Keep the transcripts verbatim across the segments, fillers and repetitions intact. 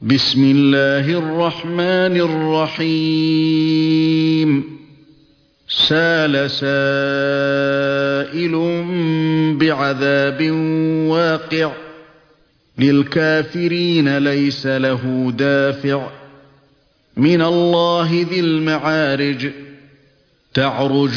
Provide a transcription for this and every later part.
بسم الله الرحمن الرحيم سال سائل بعذاب واقع للكافرين ليس له دافع من الله ذي المعارج تعرج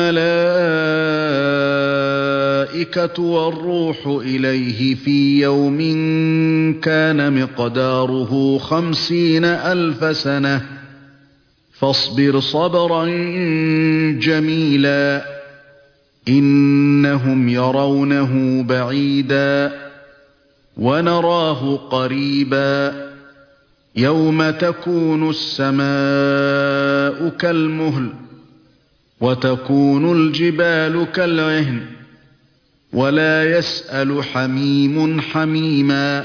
الملائكة والروح إليه في يوم كان مقداره خمسين ألف سنة فاصبر صبرا جميلا إنهم يرونه بعيدا ونراه قريبا يوم تكون السماء كالمهل وتكون الجبال كالعهن ولا يسأل حميم حميما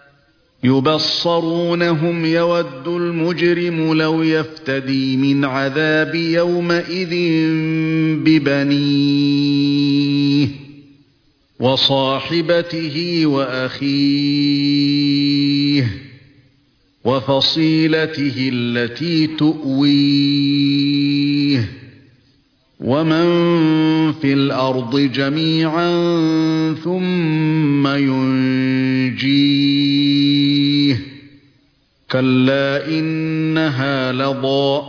يبصرونهم يود المجرم لو يفتدي من عذاب يومئذ ببنيه وصاحبته وأخيه وفصيلته التي تؤويه ومن في الأرض جميعا ثم ينجيه كلا إنها لظى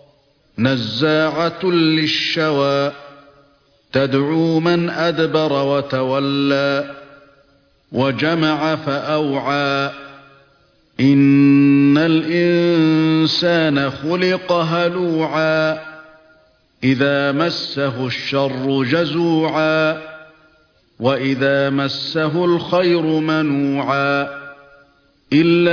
نزاعة للشوى تدعو من أدبر وتولى وجمع فأوعى إن الإنسان خلق هلوعا إذا مسه الشر جزوعا وإذا مسه الخير منوعا إلا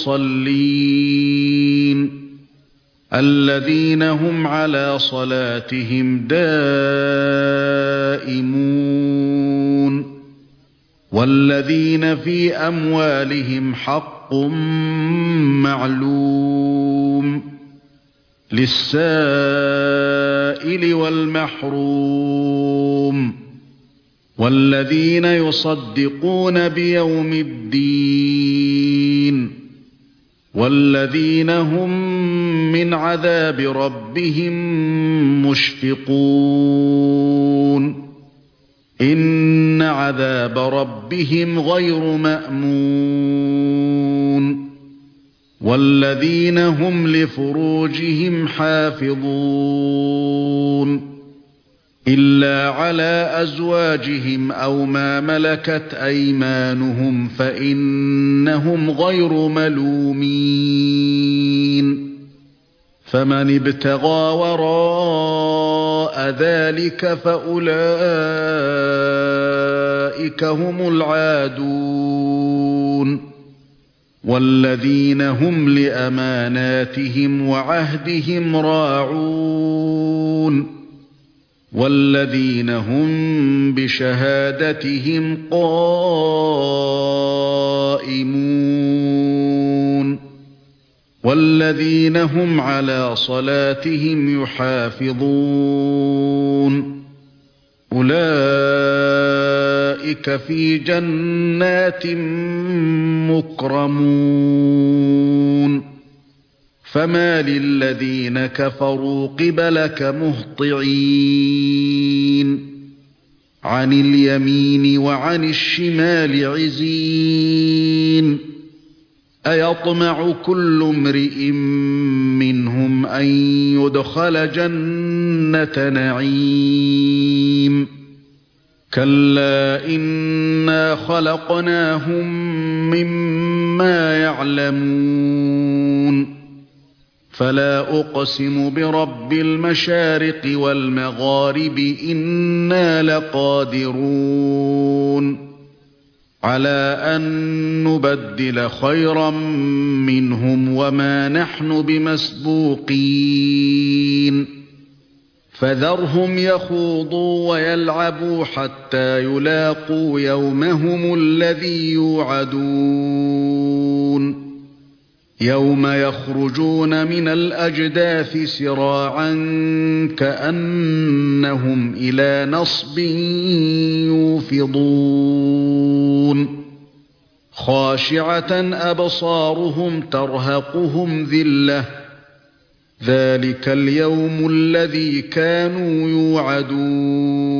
المصلين الذين هم على صلاتهم دائمون والذين في أموالهم حق معلوم للسائل والمحروم والذين يصدقون بيوم الدين والذين هم من عذاب ربهم مشفقون إن عذاب ربهم غير مأمون والذين هم لفروجهم حافظون إلا على أزواجهم أو ما ملكت أيمانهم فإنهم غير ملومين فمن ابتغى وراء ذلك فأولئك هم العادون والذين هم لأماناتهم وعهدهم راعون والذين هم بشهادتهم قائمون والذين هم على صلاتهم يحافظون أولئك في جنات مكرمون فما للذين كفروا قبلك مهطعين عن اليمين وعن الشمال عزين أيطمع كل امرئ منهم أن يدخل جنة نعيم كلا إنا خلقناهم مما يعلمون فلا أقسم برب المشارق والمغارب إنا لقادرون على أن نبدل خيرا منهم وما نحن بمسبوقين فذرهم يخوضوا ويلعبوا حتى يلاقوا يومهم الذي يوعدون يوم يخرجون من الأجداث سراعا كأنهم إلى نصب يوفضون خاشعة أبصارهم ترهقهم ذلة ذلك اليوم الذي كانوا يوعدون